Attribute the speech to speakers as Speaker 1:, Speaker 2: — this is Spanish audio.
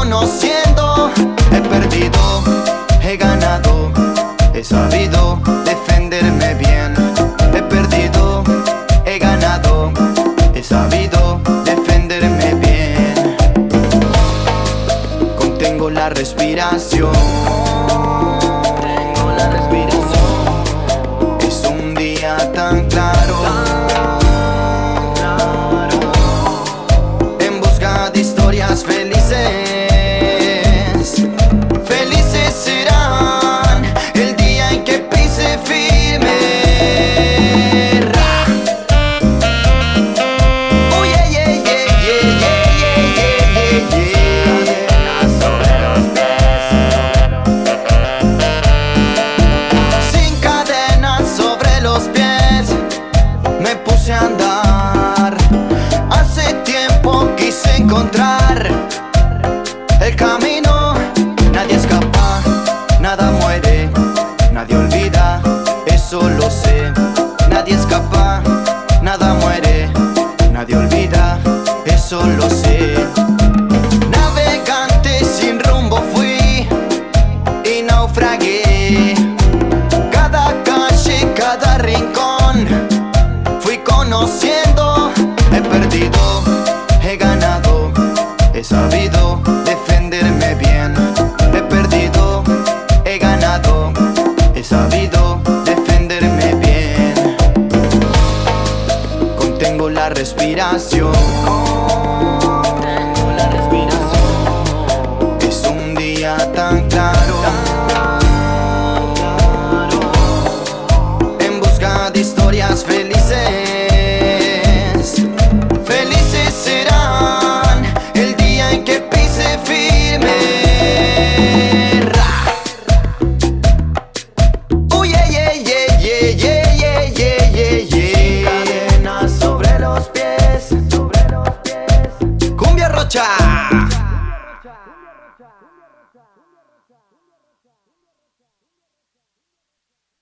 Speaker 1: conociendo. He perdido, he ganado, he sabido defenderme bien. He perdido, he ganado, he sabido defenderme bien. Contengo la respiración. Tengo la respiración. Es un día tan claro, en busca de historias felices. Felices serán el día en que pise firme. Oh yeah, yeah, yeah, yeah, yeah, yeah, yeah, yeah. Cadenas sobre los pies. Sin cadenas sobre los pies me puse a andar. Hace tiempo quise encontrar el camino. Nadie escapa, nada muere, nadie olvida, eso lo sé. Nadie escapa, nada muere, nadie olvida, eso lo sé. Navegante sin rumbo fui y naufragué. Cada calle, cada rincón fui conociendo. He perdido, he ganado, he sabido defenderme bien. He perdido, he ganado, he sabido defenderme bien. Contengo la respiración. Contengo la respiración. Es un día tan claro, en busca de historias felices. Felices serán el día en que pise firme. Oh yeah, yeah, yeah, yeah, yeah, yeah, yeah, yeah, yeah. Cadenas sobre los pies, sobre los pies. Cumbia Rocha.